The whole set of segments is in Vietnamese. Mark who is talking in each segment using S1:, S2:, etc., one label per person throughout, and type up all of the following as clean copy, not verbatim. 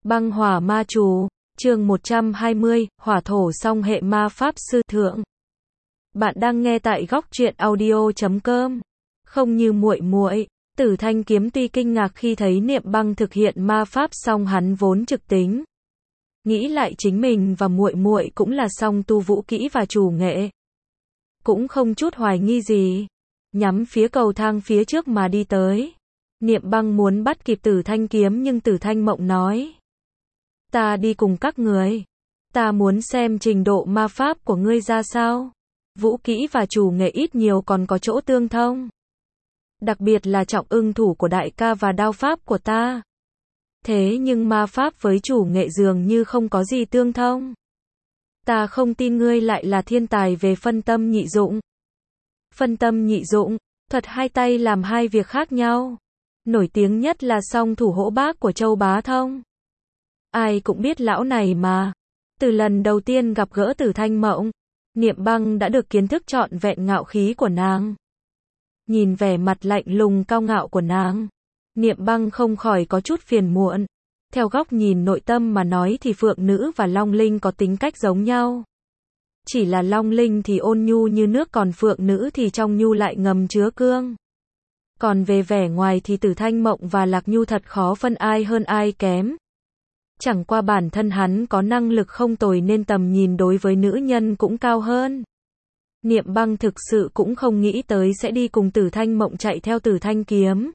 S1: Băng hỏa ma chú, chương 120, hỏa thổ song hệ ma pháp sư thượng. Bạn đang nghe tại góc truyện audio.com. Không như muội muội, Tử Thanh Kiếm tuy kinh ngạc khi thấy Niệm Băng thực hiện ma pháp song hắn vốn trực tính. Nghĩ lại chính mình và muội muội cũng là song tu vũ kỹ và chủ nghệ. Cũng không chút hoài nghi gì. Nhắm phía cầu thang phía trước mà đi tới. Niệm Băng muốn bắt kịp Tử Thanh Kiếm nhưng Tử Thanh Mộng nói. Ta đi cùng các người. Ta muốn xem trình độ ma pháp của ngươi ra sao. Vũ kỹ và chủ nghệ ít nhiều còn có chỗ tương thông. Đặc biệt là trọng ưng thủ của đại ca và đao pháp của ta. Thế nhưng ma pháp với chủ nghệ dường như không có gì tương thông. Ta không tin ngươi lại là thiên tài về phân tâm nhị dụng. Phân tâm nhị dụng, thuật hai tay làm hai việc khác nhau. Nổi tiếng nhất là song thủ hỗ bác của Châu Bá Thông. Ai cũng biết lão này mà. Từ lần đầu tiên gặp gỡ Tử Thanh Mộng, Niệm Băng đã được kiến thức trọn vẹn ngạo khí của nàng. Nhìn vẻ mặt lạnh lùng cao ngạo của nàng, Niệm Băng không khỏi có chút phiền muộn. Theo góc nhìn nội tâm mà nói thì Phượng Nữ và Long Linh có tính cách giống nhau. Chỉ là Long Linh thì ôn nhu như nước còn Phượng Nữ thì trong nhu lại ngầm chứa cương. Còn về vẻ ngoài thì Tử Thanh Mộng và Lạc Nhu thật khó phân ai hơn ai kém. Chẳng qua bản thân hắn có năng lực không tồi nên tầm nhìn đối với nữ nhân cũng cao hơn. Niệm Băng thực sự cũng không nghĩ tới sẽ đi cùng Tử Thanh Mộng chạy theo Tử Thanh Kiếm.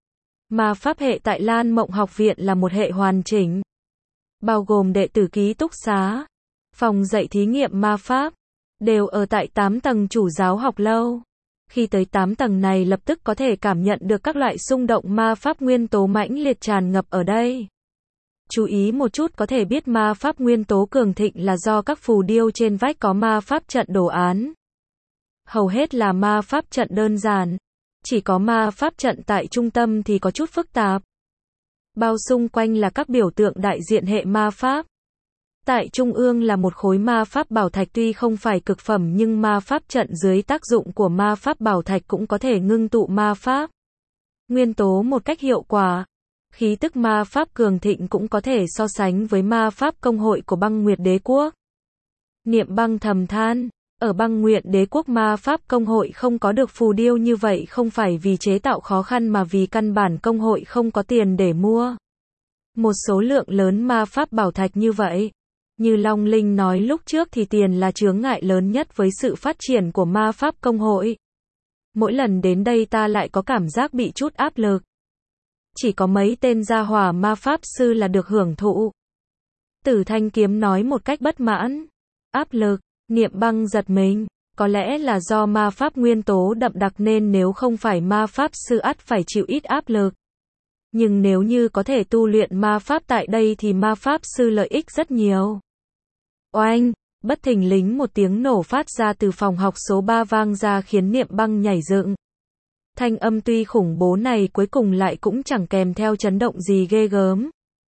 S1: Ma pháp hệ tại Lan Mộng học viện là một hệ hoàn chỉnh. Bao gồm đệ tử ký túc xá, phòng dạy thí nghiệm ma pháp, đều ở tại 8 tầng chủ giáo học lâu. Khi tới 8 tầng này lập tức có thể cảm nhận được các loại xung động ma pháp nguyên tố mãnh liệt tràn ngập ở đây. Chú ý một chút có thể biết ma pháp nguyên tố cường thịnh là do các phù điêu trên vách có ma pháp trận đồ án. Hầu hết là ma pháp trận đơn giản. Chỉ có ma pháp trận tại trung tâm thì có chút phức tạp. Bao xung quanh là các biểu tượng đại diện hệ ma pháp. Tại trung ương là một khối ma pháp bảo thạch tuy không phải cực phẩm nhưng ma pháp trận dưới tác dụng của ma pháp bảo thạch cũng có thể ngưng tụ ma pháp nguyên tố một cách hiệu quả. Khí tức ma pháp cường thịnh cũng có thể so sánh với ma pháp công hội của Băng Nguyệt Đế Quốc. Niệm Băng thầm than, ở Băng Nguyệt Đế Quốc ma pháp công hội không có được phù điêu như vậy không phải vì chế tạo khó khăn mà vì căn bản công hội không có tiền để mua một số lượng lớn ma pháp bảo thạch như vậy. Như Long Linh nói lúc trước thì tiền là chướng ngại lớn nhất với sự phát triển của ma pháp công hội. Mỗi lần đến đây ta lại có cảm giác bị chút áp lực. Chỉ có mấy tên gia hỏa ma pháp sư là được hưởng thụ. Tử Thanh Kiếm nói một cách bất mãn. Áp lực, Niệm Băng giật mình. Có lẽ là do ma pháp nguyên tố đậm đặc nên nếu không phải ma pháp sư ắt phải chịu ít áp lực. Nhưng nếu như có thể tu luyện ma pháp tại đây thì ma pháp sư lợi ích rất nhiều. Oanh, bất thình lình một tiếng nổ phát ra từ phòng học số 3 vang ra khiến Niệm Băng nhảy dựng. Thanh âm tuy khủng bố này cuối cùng lại cũng chẳng kèm theo chấn động gì ghê gớm.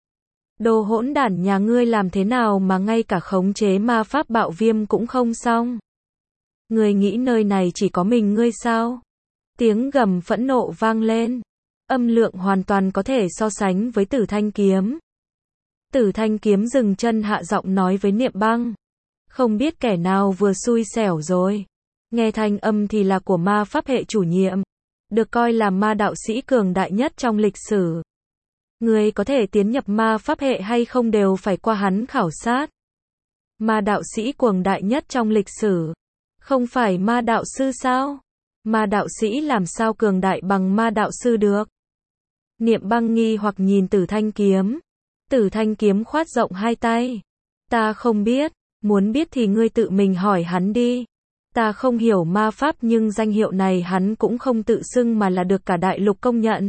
S1: Đồ hỗn đản nhà ngươi làm thế nào mà ngay cả khống chế ma pháp bạo viêm cũng không xong? Ngươi nghĩ nơi này chỉ có mình ngươi sao? Tiếng gầm phẫn nộ vang lên. Âm lượng hoàn toàn có thể so sánh với Tử Thanh Kiếm. Tử Thanh Kiếm dừng chân hạ giọng nói với Niệm Băng. Không biết kẻ nào vừa xui xẻo rồi. Nghe thanh âm thì là của ma pháp hệ chủ nhiệm. Được coi là ma đạo sĩ cường đại nhất trong lịch sử. Người có thể tiến nhập ma pháp hệ hay không đều phải qua hắn khảo sát. Ma đạo sĩ cường đại nhất trong lịch sử. Không phải ma đạo sư sao? Ma đạo sĩ làm sao cường đại bằng ma đạo sư được? Niệm Băng nghi hoặc nhìn Tử Thanh Kiếm. Tử Thanh Kiếm khoát rộng hai tay. Ta không biết, muốn biết thì ngươi tự mình hỏi hắn đi. Ta không hiểu ma pháp nhưng danh hiệu này hắn cũng không tự xưng mà là được cả đại lục công nhận.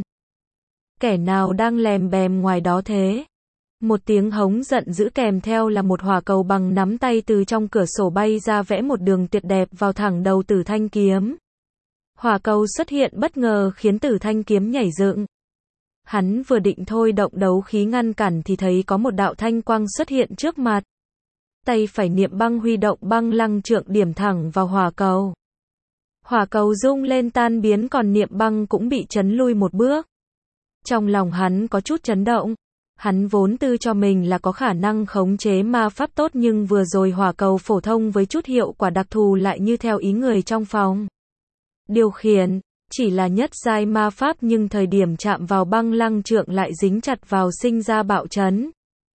S1: Kẻ nào đang lèm bèm ngoài đó thế? Một tiếng hống giận dữ kèm theo là một hỏa cầu bằng nắm tay từ trong cửa sổ bay ra vẽ một đường tuyệt đẹp vào thẳng đầu Tử Thanh Kiếm. Hỏa cầu xuất hiện bất ngờ khiến Tử Thanh Kiếm nhảy dựng. Hắn vừa định thôi động đấu khí ngăn cản thì thấy có một đạo thanh quang xuất hiện trước mặt. Tay phải Niệm Băng huy động băng lăng trượng điểm thẳng vào hỏa cầu. Hỏa cầu rung lên tan biến còn Niệm Băng cũng bị chấn lui một bước. Trong lòng hắn có chút chấn động. Hắn vốn tự cho mình là có khả năng khống chế ma pháp tốt nhưng vừa rồi hỏa cầu phổ thông với chút hiệu quả đặc thù lại như theo ý người trong phòng điều khiển, chỉ là nhất giai ma pháp nhưng thời điểm chạm vào băng lăng trượng lại dính chặt vào sinh ra bạo chấn.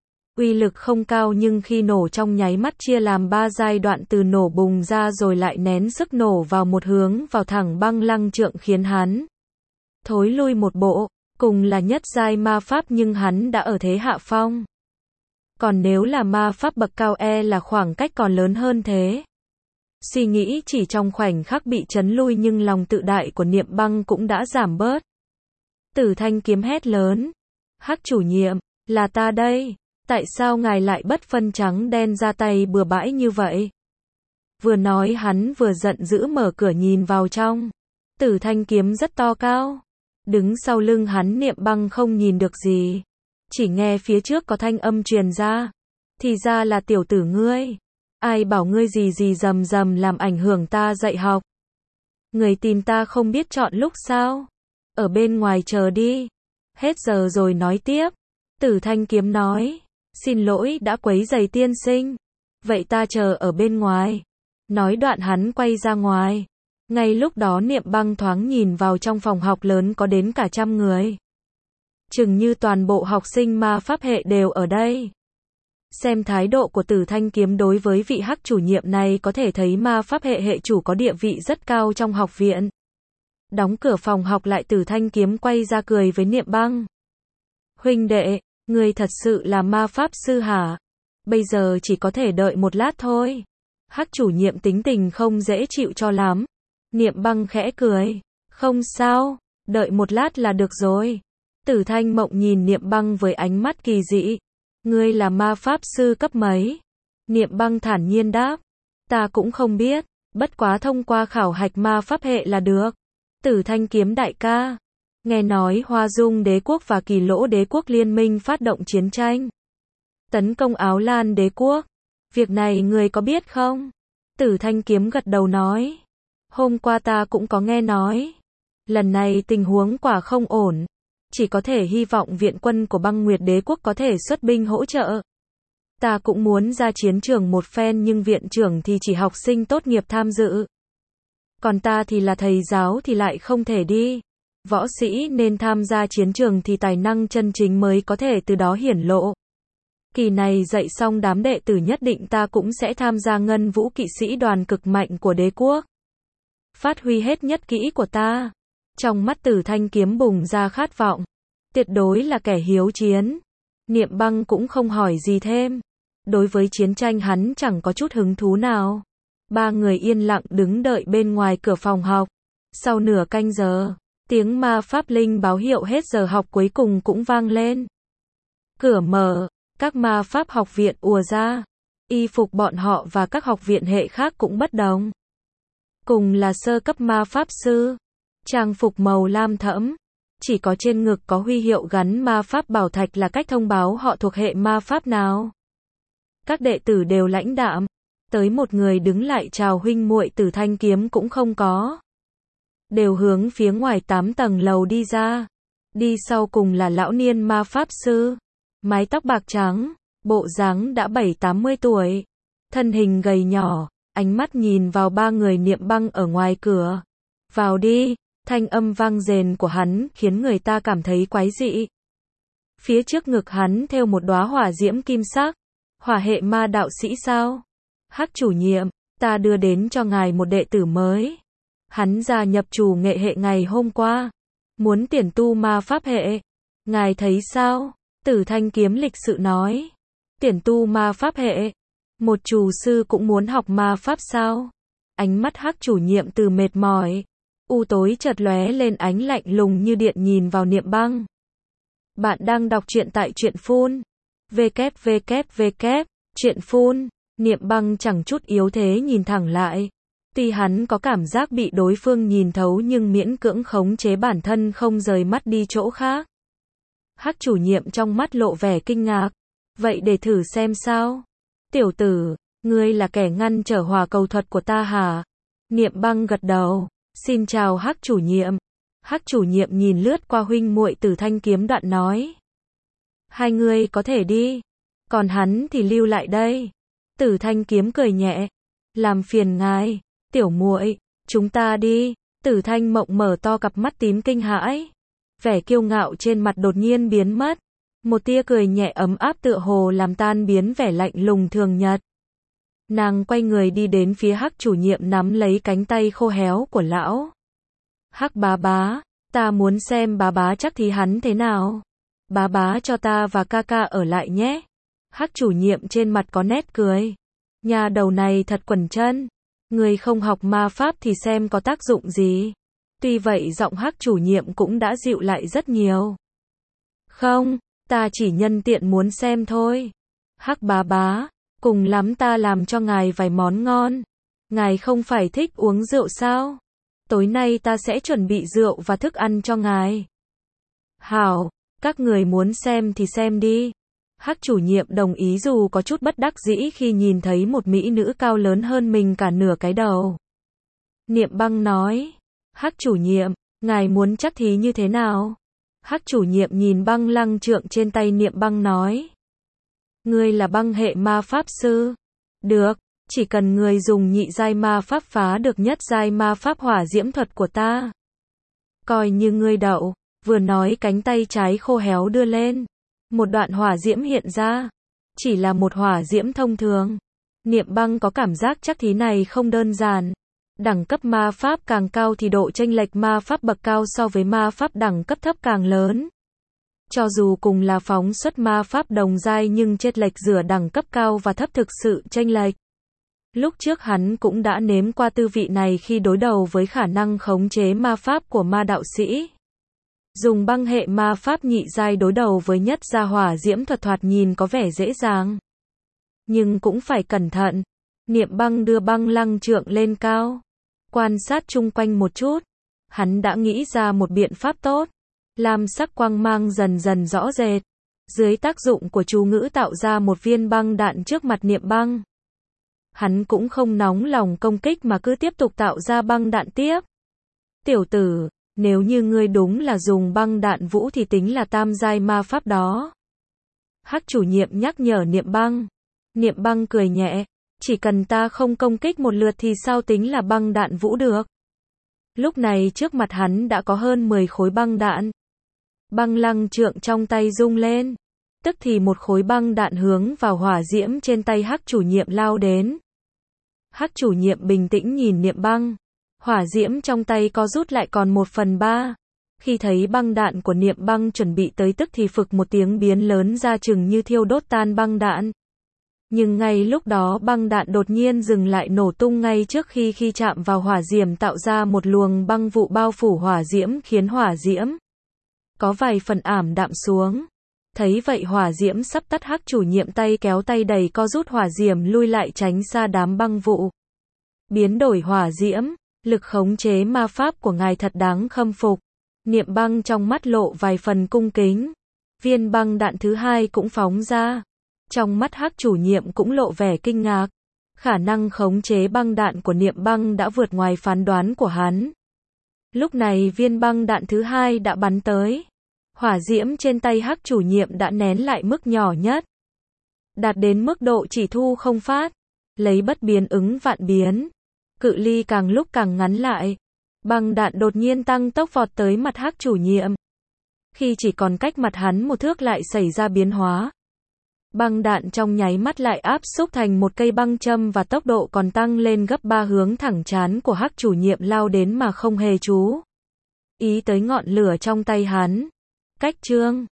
S1: Uy lực không cao nhưng khi nổ trong nháy mắt chia làm 3 giai đoạn từ nổ bùng ra rồi lại nén sức nổ vào một hướng vào thẳng băng lăng trượng khiến hắn thối lui một bộ, cùng là nhất giai ma pháp nhưng hắn đã ở thế hạ phong. Còn nếu là ma pháp bậc cao là khoảng cách còn lớn hơn thế. Suy nghĩ chỉ trong khoảnh khắc bị chấn lui nhưng lòng tự đại của Niệm Băng cũng đã giảm bớt. Tử Thanh Kiếm hét lớn. Hắc chủ nhiệm, là ta đây. Tại sao ngài lại bất phân trắng đen ra tay bừa bãi như vậy? Vừa nói hắn vừa giận dữ mở cửa nhìn vào trong. Tử Thanh Kiếm rất to cao. Đứng sau lưng hắn Niệm Băng không nhìn được gì. Chỉ nghe phía trước có thanh âm truyền ra. Thì ra là tiểu tử ngươi. Ai bảo ngươi gì rầm rầm làm ảnh hưởng ta dạy học. Người tìm ta không biết chọn lúc sao. Ở bên ngoài chờ đi. Hết giờ rồi nói tiếp. Tử Thanh Kiếm nói. Xin lỗi đã quấy rầy tiên sinh. Vậy ta chờ ở bên ngoài. Nói đoạn hắn quay ra ngoài. Ngay lúc đó Niệm Băng thoáng nhìn vào trong phòng học lớn có đến cả 100 người. Chừng như toàn bộ học sinh ma pháp hệ đều ở đây. Xem thái độ của Tử Thanh Kiếm đối với vị Hắc chủ nhiệm này có thể thấy ma pháp hệ hệ chủ có địa vị rất cao trong học viện. Đóng cửa phòng học lại Tử Thanh Kiếm quay ra cười với Niệm Băng. Huynh đệ, ngươi thật sự là ma pháp sư hả? Bây giờ chỉ có thể đợi một lát thôi. Hắc chủ nhiệm tính tình không dễ chịu cho lắm. Niệm Băng khẽ cười. Không sao, đợi một lát là được rồi. Tử Thanh Mộng nhìn Niệm Băng với ánh mắt kỳ dị. Ngươi là ma pháp sư cấp mấy? Niệm Băng thản nhiên đáp. Ta cũng không biết, bất quá thông qua khảo hạch ma pháp hệ là được. Tử Thanh Kiếm đại ca. Nghe nói Hoa Dung đế quốc và Kỳ Lỗ đế quốc liên minh phát động chiến tranh. Tấn công Áo Lan đế quốc. Việc này ngươi có biết không? Tử Thanh Kiếm gật đầu nói. Hôm qua ta cũng có nghe nói. Lần này tình huống quả không ổn. Chỉ có thể hy vọng viện quân của Băng Nguyệt đế quốc có thể xuất binh hỗ trợ. Ta cũng muốn ra chiến trường một phen nhưng viện trưởng thì chỉ học sinh tốt nghiệp tham dự. Còn ta thì là thầy giáo thì lại không thể đi. Võ sĩ nên tham gia chiến trường thì tài năng chân chính mới có thể từ đó hiển lộ. Kỳ này dạy xong đám đệ tử nhất định ta cũng sẽ tham gia ngân vũ kỵ sĩ đoàn cực mạnh của đế quốc. Phát huy hết nhất kỹ của ta. Trong mắt Tử Thanh Kiếm bùng ra khát vọng. Tuyệt đối là kẻ hiếu chiến. Niệm Băng cũng không hỏi gì thêm. Đối với chiến tranh hắn chẳng có chút hứng thú nào. Ba người yên lặng đứng đợi bên ngoài cửa phòng học. Sau nửa canh giờ, tiếng ma pháp linh báo hiệu hết giờ học cuối cùng cũng vang lên. Cửa mở, các ma pháp học viện ùa ra. Y phục bọn họ và các học viện hệ khác cũng bất đồng. Cùng là sơ cấp ma pháp sư. Trang phục màu lam thẫm. Chỉ có trên ngực có huy hiệu gắn ma pháp bảo thạch là cách thông báo họ thuộc hệ ma pháp nào. Các đệ tử đều lãnh đạm. Tới một người đứng lại chào huynh muội Tử Thanh Kiếm cũng không có. Đều hướng phía ngoài 8 tầng lầu đi ra. Đi sau cùng là lão niên ma pháp sư. Mái tóc bạc trắng. Bộ dáng đã 70-80 tuổi. Thân hình gầy nhỏ. Ánh mắt nhìn vào ba người Niệm Băng ở ngoài cửa. Vào đi. Thanh âm vang rền của hắn khiến người ta cảm thấy quái dị. Phía trước ngực hắn thêu một đóa hỏa diễm kim sắc. Hỏa hệ ma đạo sĩ sao? Hắc chủ nhiệm, ta đưa đến cho ngài một đệ tử mới. Hắn gia nhập chủ nghệ hệ ngày hôm qua. Muốn tiền tu ma pháp hệ. Ngài thấy sao? Tử Thanh Kiếm lịch sự nói. Tiền tu ma pháp hệ. Một chủ sư cũng muốn học ma pháp sao? Ánh mắt Hắc chủ nhiệm từ mệt mỏi. U tối chợt lóe lên ánh lạnh lùng như điện nhìn vào Niệm Băng. Bạn đang đọc truyện tại truyện phun. www. Truyện phun. Niệm Băng chẳng chút yếu thế nhìn thẳng lại. Tuy hắn có cảm giác bị đối phương nhìn thấu nhưng miễn cưỡng khống chế bản thân không rời mắt đi chỗ khác. Hắc chủ nhiệm trong mắt lộ vẻ kinh ngạc. Vậy để thử xem sao. Tiểu tử, ngươi là kẻ ngăn trở hỏa cầu thuật của ta hả? Niệm Băng gật đầu. Xin chào Hắc chủ nhiệm. Hắc chủ nhiệm nhìn lướt qua huynh muội Tử Thanh Kiếm đoạn nói. Hai người có thể đi, còn hắn thì lưu lại đây. Tử Thanh Kiếm cười nhẹ, làm phiền ngài, tiểu muội, chúng ta đi. Tử Thanh Mộng mở to cặp mắt tím kinh hãi, vẻ kiêu ngạo trên mặt đột nhiên biến mất, một tia cười nhẹ ấm áp tựa hồ làm tan biến vẻ lạnh lùng thường nhật. Nàng quay người đi đến phía Hắc chủ nhiệm nắm lấy cánh tay khô héo của lão. Hắc bá bá, ta muốn xem bá bá chắc thì hắn thế nào. Bá bá cho ta và ca ca ở lại nhé. Hắc chủ nhiệm trên mặt có nét cười. Nhà đầu này thật quần chân. Người không học ma pháp thì xem có tác dụng gì. Tuy vậy giọng Hắc chủ nhiệm cũng đã dịu lại rất nhiều. Không, ta chỉ nhân tiện muốn xem thôi. Hắc bá bá, cùng lắm ta làm cho ngài vài món ngon. Ngài không phải thích uống rượu sao? Tối nay ta sẽ chuẩn bị rượu và thức ăn cho ngài. Hảo, các người muốn xem thì xem đi. Hắc chủ nhiệm đồng ý dù có chút bất đắc dĩ khi nhìn thấy một mỹ nữ cao lớn hơn mình cả nửa cái đầu. Niệm Băng nói, Hắc chủ nhiệm, ngài muốn chắc thí như thế nào? Hắc chủ nhiệm nhìn băng lăng trượng trên tay Niệm Băng nói. Ngươi là băng hệ ma pháp sư. Được, chỉ cần ngươi dùng nhị giai ma pháp phá được nhất giai ma pháp hỏa diễm thuật của ta. Coi như ngươi đậu, vừa nói cánh tay trái khô héo đưa lên. Một đoạn hỏa diễm hiện ra. Chỉ là một hỏa diễm thông thường. Niệm Băng có cảm giác chắc thí này không đơn giản. Đẳng cấp ma pháp càng cao thì độ chênh lệch ma pháp bậc cao so với ma pháp đẳng cấp thấp càng lớn. Cho dù cùng là phóng xuất ma pháp đồng giai nhưng chênh lệch giữa đẳng cấp cao và thấp thực sự chênh lệch. Lúc trước hắn cũng đã nếm qua tư vị này khi đối đầu với khả năng khống chế ma pháp của ma đạo sĩ. Dùng băng hệ ma pháp nhị giai đối đầu với nhất gia hỏa diễm thuật thoạt nhìn có vẻ dễ dàng. Nhưng cũng phải cẩn thận. Niệm Băng đưa băng lăng trượng lên cao. Quan sát chung quanh một chút. Hắn đã nghĩ ra một biện pháp tốt. Lam sắc quang mang dần dần rõ rệt. Dưới tác dụng của chú ngữ tạo ra một viên băng đạn trước mặt Niệm Băng. Hắn cũng không nóng lòng công kích mà cứ tiếp tục tạo ra băng đạn tiếp. Tiểu tử, nếu như ngươi đúng là dùng băng đạn vũ thì tính là tam giai ma pháp đó. Hắc chủ nhiệm nhắc nhở Niệm Băng. Niệm Băng cười nhẹ, chỉ cần ta không công kích một lượt thì sao tính là băng đạn vũ được. Lúc này trước mặt hắn đã có hơn 10 khối băng đạn. Băng lăng trượng trong tay rung lên. Tức thì một khối băng đạn hướng vào hỏa diễm trên tay Hắc chủ nhiệm lao đến. Hắc chủ nhiệm bình tĩnh nhìn Niệm Băng. Hỏa diễm trong tay co rút lại còn 1/3. Khi thấy băng đạn của Niệm Băng chuẩn bị tới tức thì phực một tiếng biến lớn ra chừng như thiêu đốt tan băng đạn. Nhưng ngay lúc đó băng đạn đột nhiên dừng lại nổ tung ngay trước khi chạm vào hỏa diễm tạo ra một luồng băng vụ bao phủ hỏa diễm khiến hỏa diễm có vài phần ảm đạm xuống. Thấy vậy hỏa diễm sắp tắt Hắc chủ nhiệm tay kéo tay đẩy co rút hỏa diễm lui lại tránh xa đám băng vụ. Biến đổi hỏa diễm, lực khống chế ma pháp của ngài thật đáng khâm phục. Niệm Băng trong mắt lộ vài phần cung kính. Viên băng đạn thứ hai cũng phóng ra. Trong mắt Hắc chủ nhiệm cũng lộ vẻ kinh ngạc. Khả năng khống chế băng đạn của Niệm Băng đã vượt ngoài phán đoán của hắn. Lúc này viên băng đạn thứ hai đã bắn tới. Hỏa diễm trên tay Hắc chủ nhiệm đã nén lại mức nhỏ nhất. Đạt đến mức độ chỉ thu không phát. Lấy bất biến ứng vạn biến. Cự ly càng lúc càng ngắn lại. Băng đạn đột nhiên tăng tốc vọt tới mặt Hắc chủ nhiệm. Khi chỉ còn cách mặt hắn một thước lại xảy ra biến hóa. Băng đạn trong nháy mắt lại áp xúc thành một cây băng châm và tốc độ còn tăng lên gấp 3 hướng thẳng trán của Hắc chủ nhiệm lao đến mà không hề chú ý tới ngọn lửa trong tay hắn. Cách chương